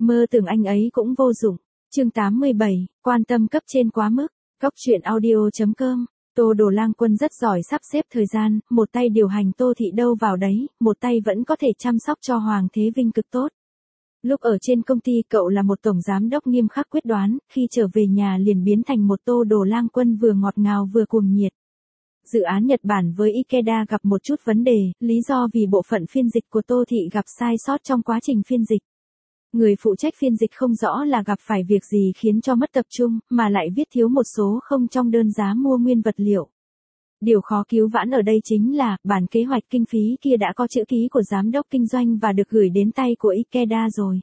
Mơ tưởng anh ấy cũng vô dụng. Chương 87, quan tâm cấp trên quá mức. Góc truyện audio.com. Tô Đồ Lang Quân rất giỏi sắp xếp thời gian, một tay điều hành Tô Thị đâu vào đấy, một tay vẫn có thể chăm sóc cho Hoàng Thế Vinh cực tốt. Lúc ở trên công ty cậu là một tổng giám đốc nghiêm khắc quyết đoán, khi trở về nhà liền biến thành một Tô Đồ Lang Quân vừa ngọt ngào vừa cuồng nhiệt. Dự án Nhật Bản với Ikeda gặp một chút vấn đề, lý do vì bộ phận phiên dịch của Tô Thị gặp sai sót trong quá trình phiên dịch. Người phụ trách phiên dịch không rõ là gặp phải việc gì khiến cho mất tập trung, mà lại viết thiếu một số không trong đơn giá mua nguyên vật liệu. Điều khó cứu vãn ở đây chính là, bản kế hoạch kinh phí kia đã có chữ ký của giám đốc kinh doanh và được gửi đến tay của Ikeda rồi.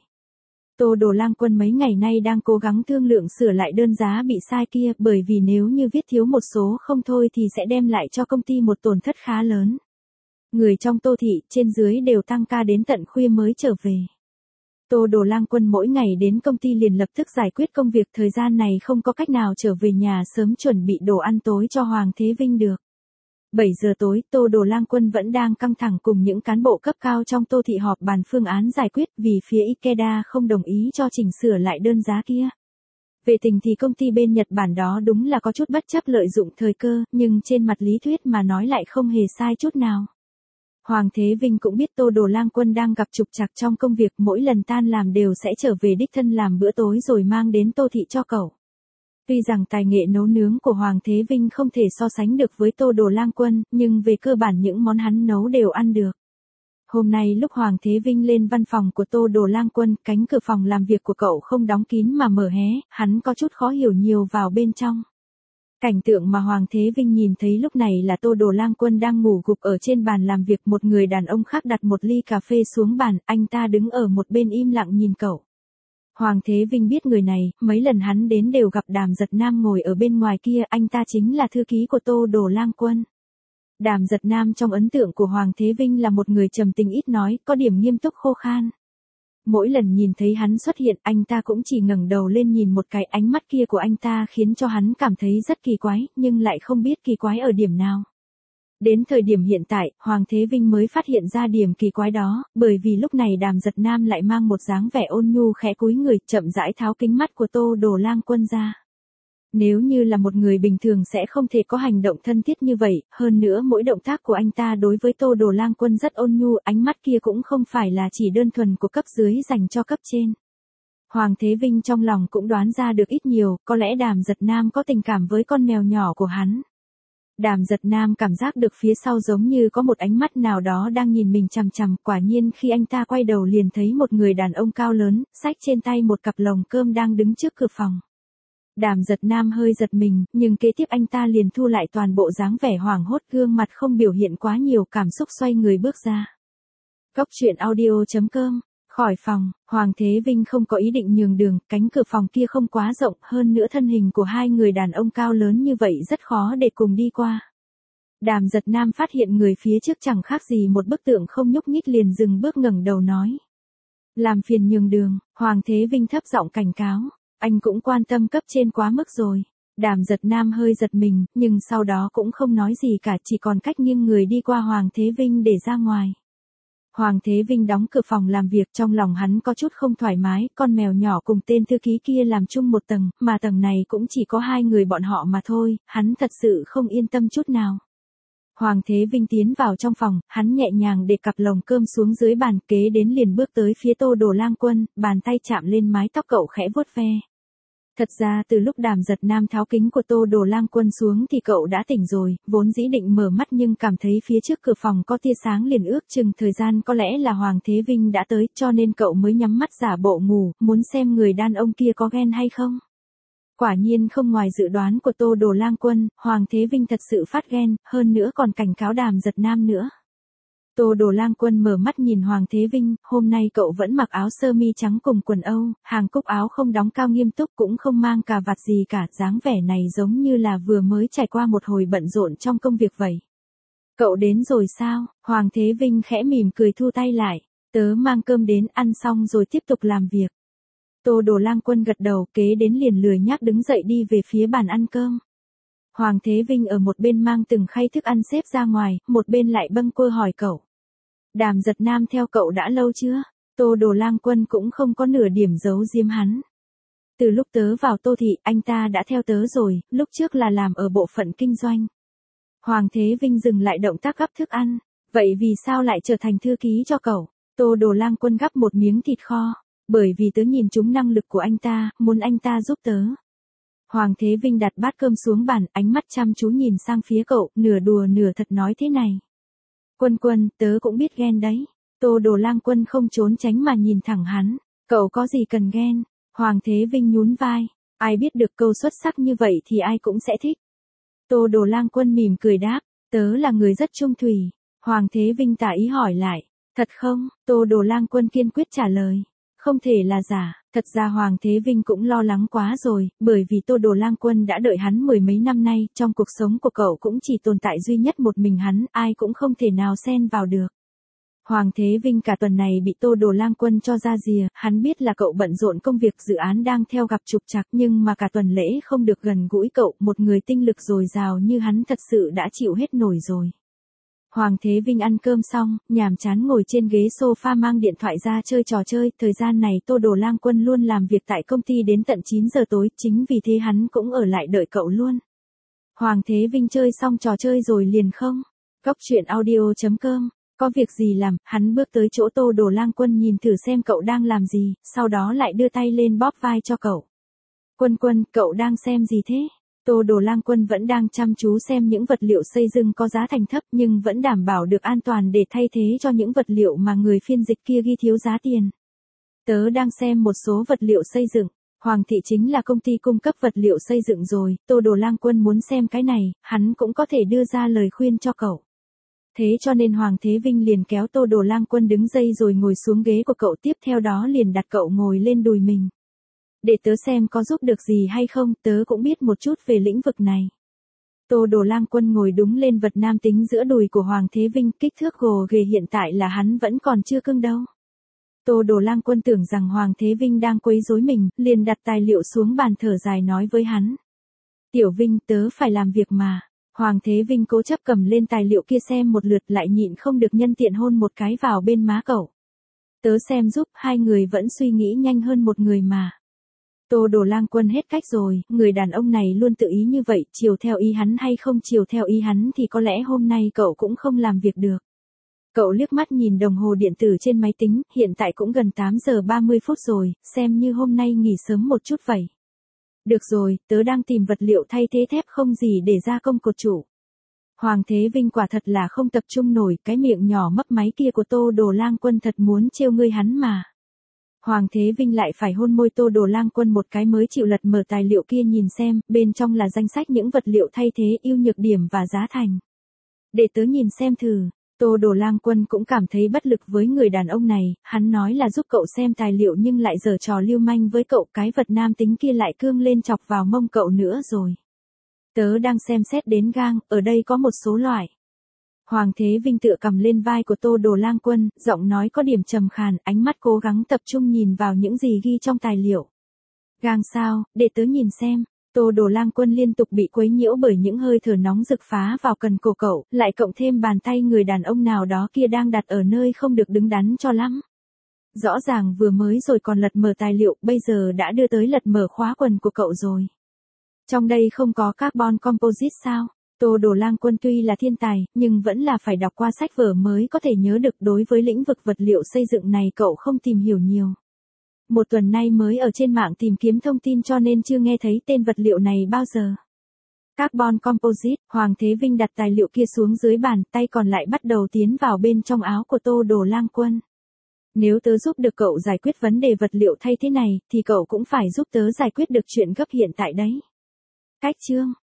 Tô Đồ Lang Quân mấy ngày nay đang cố gắng thương lượng sửa lại đơn giá bị sai kia, bởi vì nếu như viết thiếu một số không thôi thì sẽ đem lại cho công ty một tổn thất khá lớn. Người trong Tô Thị, trên dưới đều tăng ca đến tận khuya mới trở về. Tô Đồ Lang Quân mỗi ngày đến công ty liền lập tức giải quyết công việc, thời gian này không có cách nào trở về nhà sớm chuẩn bị đồ ăn tối cho Hoàng Thế Vinh được. 7 giờ tối, Tô Đồ Lang Quân vẫn đang căng thẳng cùng những cán bộ cấp cao trong Tô Thị họp bàn phương án giải quyết vì phía Ikeda không đồng ý cho chỉnh sửa lại đơn giá kia. Về tình thì công ty bên Nhật Bản đó đúng là có chút bất chấp lợi dụng thời cơ, nhưng trên mặt lý thuyết mà nói lại không hề sai chút nào. Hoàng Thế Vinh cũng biết Tô Đồ Lang Quân đang gặp trục trặc trong công việc, mỗi lần tan làm đều sẽ trở về đích thân làm bữa tối rồi mang đến Tô Thị cho cậu. Tuy rằng tài nghệ nấu nướng của Hoàng Thế Vinh không thể so sánh được với Tô Đồ Lang Quân, nhưng về cơ bản những món hắn nấu đều ăn được. Hôm nay lúc Hoàng Thế Vinh lên văn phòng của Tô Đồ Lang Quân, cánh cửa phòng làm việc của cậu không đóng kín mà mở hé, hắn có chút khó hiểu nhiều vào bên trong. Cảnh tượng mà Hoàng Thế Vinh nhìn thấy lúc này là Tô Đồ Lang Quân đang ngủ gục ở trên bàn làm việc, một người đàn ông khác đặt một ly cà phê xuống bàn, anh ta đứng ở một bên im lặng nhìn cậu. Hoàng Thế Vinh biết người này, mấy lần hắn đến đều gặp Đàm Giật Nam ngồi ở bên ngoài kia, anh ta chính là thư ký của Tô Đồ Lang Quân. Đàm Giật Nam trong ấn tượng của Hoàng Thế Vinh là một người trầm tính ít nói, có điểm nghiêm túc khô khan. Mỗi lần nhìn thấy hắn xuất hiện, anh ta cũng chỉ ngẩng đầu lên nhìn một cái, ánh mắt kia của anh ta khiến cho hắn cảm thấy rất kỳ quái, nhưng lại không biết kỳ quái ở điểm nào. Đến thời điểm hiện tại, Hoàng Thế Vinh mới phát hiện ra điểm kỳ quái đó, bởi vì lúc này Đàm Giật Nam lại mang một dáng vẻ ôn nhu khẽ cúi người, chậm rãi tháo kính mắt của Tô Đồ Lang Quân ra. Nếu như là một người bình thường sẽ không thể có hành động thân thiết như vậy, hơn nữa mỗi động tác của anh ta đối với Tô Đồ Lang Quân rất ôn nhu, ánh mắt kia cũng không phải là chỉ đơn thuần của cấp dưới dành cho cấp trên. Hoàng Thế Vinh trong lòng cũng đoán ra được ít nhiều, có lẽ Đàm Giật Nam có tình cảm với con mèo nhỏ của hắn. Đàm Giật Nam cảm giác được phía sau giống như có một ánh mắt nào đó đang nhìn mình chằm chằm, quả nhiên khi anh ta quay đầu liền thấy một người đàn ông cao lớn, xách trên tay một cặp lồng cơm đang đứng trước cửa phòng. Đàm Giật Nam hơi giật mình, nhưng kế tiếp anh ta liền thu lại toàn bộ dáng vẻ hoảng hốt, gương mặt không biểu hiện quá nhiều cảm xúc, xoay người bước ra. Góc truyện audio.com. Khỏi phòng, Hoàng Thế Vinh không có ý định nhường đường, cánh cửa phòng kia không quá rộng, hơn nữa thân hình của hai người đàn ông cao lớn như vậy rất khó để cùng đi qua. Đàm Giật Nam phát hiện người phía trước chẳng khác gì một bức tượng không nhúc nhích liền dừng bước ngẩng đầu nói. Làm phiền nhường đường, Hoàng Thế Vinh thấp giọng cảnh cáo, anh cũng quan tâm cấp trên quá mức rồi. Đàm Giật Nam hơi giật mình, nhưng sau đó cũng không nói gì cả, chỉ còn cách nghiêng người đi qua Hoàng Thế Vinh để ra ngoài. Hoàng Thế Vinh đóng cửa phòng làm việc, trong lòng hắn có chút không thoải mái, con mèo nhỏ cùng tên thư ký kia làm chung một tầng, mà tầng này cũng chỉ có hai người bọn họ mà thôi, hắn thật sự không yên tâm chút nào. Hoàng Thế Vinh tiến vào trong phòng, hắn nhẹ nhàng để cặp lồng cơm xuống dưới bàn, kế đến liền bước tới phía Tô Đồ Lang Quân, bàn tay chạm lên mái tóc cậu khẽ vuốt ve. Thật ra từ lúc Đàm Giật Nam tháo kính của Tô Đồ Lang Quân xuống thì cậu đã tỉnh rồi, vốn dĩ định mở mắt nhưng cảm thấy phía trước cửa phòng có tia sáng liền ước chừng thời gian có lẽ là Hoàng Thế Vinh đã tới, cho nên cậu mới nhắm mắt giả bộ ngủ, muốn xem người đàn ông kia có ghen hay không. Quả nhiên không ngoài dự đoán của Tô Đồ Lang Quân, Hoàng Thế Vinh thật sự phát ghen, hơn nữa còn cảnh cáo Đàm Giật Nam nữa. Tô Đồ Lang Quân mở mắt nhìn Hoàng Thế Vinh, hôm nay cậu vẫn mặc áo sơ mi trắng cùng quần Âu, hàng cúc áo không đóng cao nghiêm túc, cũng không mang cà vạt gì cả, dáng vẻ này giống như là vừa mới trải qua một hồi bận rộn trong công việc vậy. Cậu đến rồi sao? Hoàng Thế Vinh khẽ mỉm cười thu tay lại, tớ mang cơm đến, ăn xong rồi tiếp tục làm việc. Tô Đồ Lang Quân gật đầu, kế đến liền lười nhác đứng dậy đi về phía bàn ăn cơm. Hoàng Thế Vinh ở một bên mang từng khay thức ăn xếp ra ngoài, một bên lại bâng quơ hỏi cậu. Đàm Giật Nam theo cậu đã lâu chưa? Tô Đồ Lang Quân cũng không có nửa điểm giấu giếm hắn. Từ lúc tớ vào Tô thị, anh ta đã theo tớ rồi, lúc trước là làm ở bộ phận kinh doanh. Hoàng Thế Vinh dừng lại động tác gắp thức ăn. Vậy vì sao lại trở thành thư ký cho cậu? Tô Đồ Lang Quân gắp một miếng thịt kho. Bởi vì tớ nhìn trúng năng lực của anh ta, muốn anh ta giúp tớ. Hoàng Thế Vinh đặt bát cơm xuống bàn, ánh mắt chăm chú nhìn sang phía cậu, nửa đùa nửa thật nói thế này. Quân Quân, tớ cũng biết ghen đấy. Tô Đồ Lang Quân không trốn tránh mà nhìn thẳng hắn. Cậu có gì cần ghen? Hoàng Thế Vinh nhún vai. Ai biết được câu xuất sắc như vậy thì ai cũng sẽ thích. Tô Đồ Lang Quân mỉm cười đáp. Tớ là người rất trung thủy. Hoàng Thế Vinh tả ý hỏi lại. Thật không? Tô Đồ Lang Quân kiên quyết trả lời. Không thể là giả. Thật ra Hoàng Thế Vinh cũng lo lắng quá rồi, bởi vì Tô Đồ Lang Quân đã đợi hắn mười mấy năm nay, trong cuộc sống của cậu cũng chỉ tồn tại duy nhất một mình hắn, ai cũng không thể nào xen vào được. Hoàng Thế Vinh cả tuần này bị Tô Đồ Lang Quân cho ra rìa, hắn biết là cậu bận rộn công việc dự án đang theo gặp trục trặc, nhưng mà cả tuần lễ không được gần gũi cậu, một người tinh lực dồi dào như hắn thật sự đã chịu hết nổi rồi. Hoàng Thế Vinh ăn cơm xong, nhàm chán ngồi trên ghế sofa mang điện thoại ra chơi trò chơi, thời gian này Tô Đồ Lang Quân luôn làm việc tại công ty đến tận 9 giờ tối, chính vì thế hắn cũng ở lại đợi cậu luôn. Hoàng Thế Vinh chơi xong trò chơi rồi liền không? Góc truyện audio.com, có việc gì làm, hắn bước tới chỗ Tô Đồ Lang Quân nhìn thử xem cậu đang làm gì, sau đó lại đưa tay lên bóp vai cho cậu. Quân Quân, cậu đang xem gì thế? Tô Đồ Lang Quân vẫn đang chăm chú xem những vật liệu xây dựng có giá thành thấp nhưng vẫn đảm bảo được an toàn để thay thế cho những vật liệu mà người phiên dịch kia ghi thiếu giá tiền. Tớ đang xem một số vật liệu xây dựng. Hoàng thị chính là công ty cung cấp vật liệu xây dựng rồi, Tô Đồ Lang Quân muốn xem cái này, hắn cũng có thể đưa ra lời khuyên cho cậu. Thế cho nên Hoàng Thế Vinh liền kéo Tô Đồ Lang Quân đứng dậy rồi ngồi xuống ghế của cậu, tiếp theo đó liền đặt cậu ngồi lên đùi mình. Để tớ xem có giúp được gì hay không, tớ cũng biết một chút về lĩnh vực này. Tô Đồ Lang Quân ngồi đúng lên vật nam tính giữa đùi của Hoàng Thế Vinh, kích thước gồ ghề hiện tại là hắn vẫn còn chưa cưng đâu. Tô Đồ Lang Quân tưởng rằng Hoàng Thế Vinh đang quấy rối mình, liền đặt tài liệu xuống bàn thở dài nói với hắn. Tiểu Vinh, tớ phải làm việc mà. Hoàng Thế Vinh cố chấp cầm lên tài liệu kia xem một lượt lại nhịn không được nhân tiện hôn một cái vào bên má cậu. Tớ xem giúp, hai người vẫn suy nghĩ nhanh hơn một người mà. Tô Đồ Lang Quân hết cách rồi, người đàn ông này luôn tự ý như vậy, chiều theo ý hắn hay không chiều theo ý hắn thì có lẽ hôm nay cậu cũng không làm việc được. Cậu liếc mắt nhìn đồng hồ điện tử trên máy tính, hiện tại cũng gần 8 giờ 30 phút rồi, xem như hôm nay nghỉ sớm một chút vậy. Được rồi, tớ đang tìm vật liệu thay thế thép không gì để gia công cột trụ. Hoàng Thế Vinh quả thật là không tập trung nổi, cái miệng nhỏ mấp máy kia của Tô Đồ Lang Quân thật muốn trêu ngươi hắn mà. Hoàng Thế Vinh lại phải hôn môi Tô Đồ Lang Quân một cái mới chịu lật mở tài liệu kia nhìn xem, bên trong là danh sách những vật liệu thay thế, ưu nhược điểm và giá thành. Để tớ nhìn xem thử. Tô Đồ Lang Quân cũng cảm thấy bất lực với người đàn ông này, hắn nói là giúp cậu xem tài liệu nhưng lại giở trò lưu manh với cậu, cái vật nam tính kia lại cương lên chọc vào mông cậu nữa rồi. Tớ đang xem xét đến gang, ở đây có một số loại. Hoàng Thế Vinh tựa cầm lên vai của Tô Đồ Lang Quân, giọng nói có điểm trầm khàn, ánh mắt cố gắng tập trung nhìn vào những gì ghi trong tài liệu. Gang sao, để tớ nhìn xem. Tô Đồ Lang Quân liên tục bị quấy nhiễu bởi những hơi thở nóng rực phá vào cần cổ cậu, lại cộng thêm bàn tay người đàn ông nào đó kia đang đặt ở nơi không được đứng đắn cho lắm. Rõ ràng vừa mới rồi còn lật mở tài liệu, bây giờ đã đưa tới lật mở khóa quần của cậu rồi. Trong đây không có carbon composite sao? Tô Đồ Lang Quân tuy là thiên tài, nhưng vẫn là phải đọc qua sách vở mới có thể nhớ được, đối với lĩnh vực vật liệu xây dựng này cậu không tìm hiểu nhiều. Một tuần nay mới ở trên mạng tìm kiếm thông tin cho nên chưa nghe thấy tên vật liệu này bao giờ. Carbon composite, Hoàng Thế Vinh đặt tài liệu kia xuống dưới bàn, tay còn lại bắt đầu tiến vào bên trong áo của Tô Đồ Lang Quân. Nếu tớ giúp được cậu giải quyết vấn đề vật liệu thay thế này, thì cậu cũng phải giúp tớ giải quyết được chuyện gấp hiện tại đấy. Cách chương